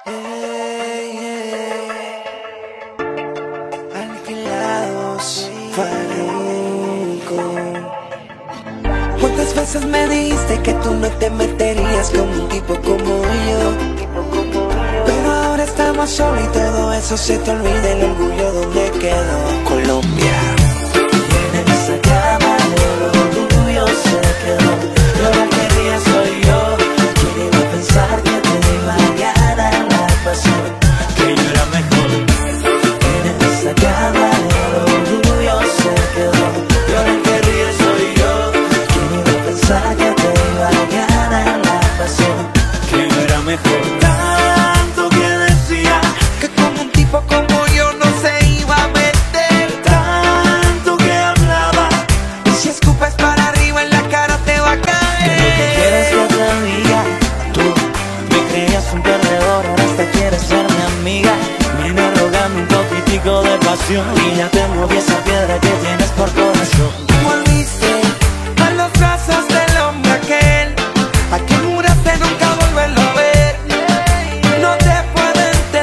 Alquilados, Farruko. ¿Cuántas veces me dijiste que tú no te meterías con un tipo como yo? Pero ahora estamos solos y todo eso se te olvida. El orgullo, ¿dónde quedó? Colombia. En esa cama el orgullo se quedó. Y ahora que ríe soy yo. ¿Quién iba a pensar que te iba a ganar la pasión? Que yo era mejor. En esa cama el orgullo se quedó. Y ahora que ríe soy yo. ¿Quién iba a pensar que te iba a ganar la pasión? Que yo era mejor. Tanto que decía que con un tipo como yo no se iba a meter. Tanto que hablaba. Y si escupes para arriba en la cara te va a caer. Que lo que quieres que te diga. Tú me creías un perdedor, ahora hasta quieres ser mi amiga. Vine rogando un poquitico de pasión y ya te moví esa piedra que tienes por corazón. Volviste a los brazos del hombre aquel, a quien juraste nunca volverlo a ver. No te puedo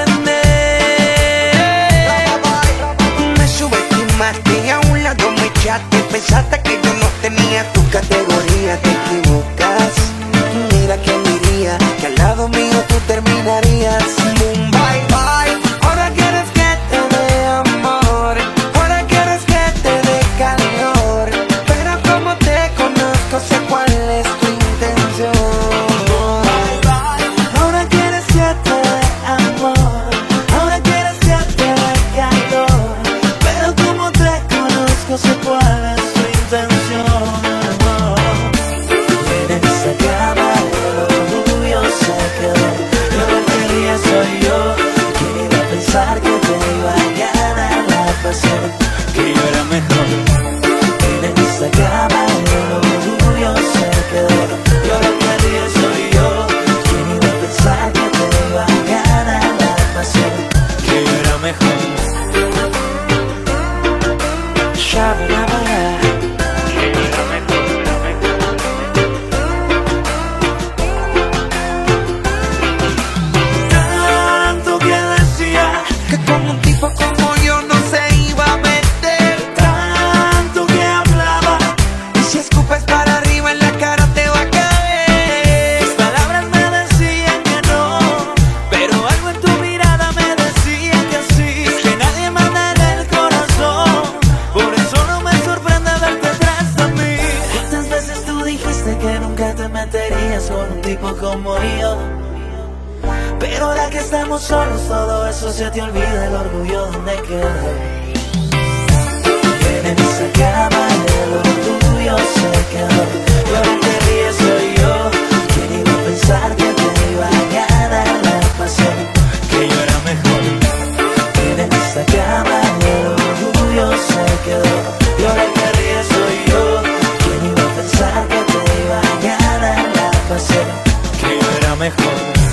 entender. Me subestimaste y a un lado me echaste. Pensaste que yo no tenía tu categoría. Te equivocas. Mira que diría que al lado mío tú terminarías. Boom, bye, bye. Ahora quieres que te dé amor, ahora quieres que te dé calor. Pero como te conozco sé cuál es tu intención. Ahora quieres que te dé amor, ahora quieres que te dé calor. Pero como te conozco sé cuál es tu intención. En esa cama el orgullo se quedó. Y ahora que ríe soy yo. ¿Quién iba a pensar que te iba a ganar la pasión? Que yo era mejor. En esa cama el orgullo se quedó. Y ahora que ríe soy yo. ¿Quién iba a pensar que te iba a ganar la pasión? Que yo era mejor. Shabba-dabba-da. Tanto que decía Que con un tipo como yo no se iba a meter. tanto que hablaba. Y si escupes para arriba en la cara te va a caer. Tus palabras me decían que no, pero algo en tu mirada me decía que sí. Es que nadie manda en el corazón, por eso no me sorprende verte tras de mí. ¿Cuántas veces tú dijiste que nunca te meterías con un tipo como yo? Pero ahora que estamos solos todo eso se te olvida. El orgullo, ¿dónde quedó? En esa cama el orgullo se quedó. Y ahora que ríes soy yo. ¿Quién iba a pensar que te iba a ganar la pasión? Que yo era mejor. En esa cama el orgullo se quedó. Y ahora que ríes soy yo. ¿Quién iba a pensar que te iba a ganar la pasión? Que yo era mejor.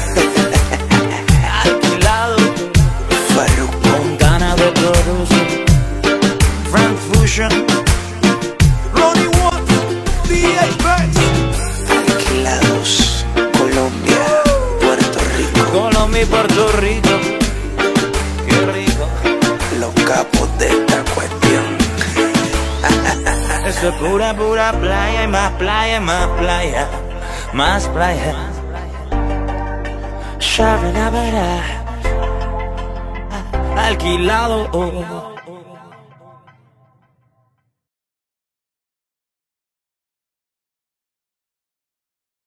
Alquilado, Farruko. Montana de producer, Frank Fusion, Ronnie Watts, D.A. Bass, Alquilados, Colombia, Puerto Rico. Colombia y Puerto Rico. Qué rico. Los capos de esta cuestión. Eso es pura, pura playa y más playa, más playa, más playa. Shabba-dabba-da. Alquilado.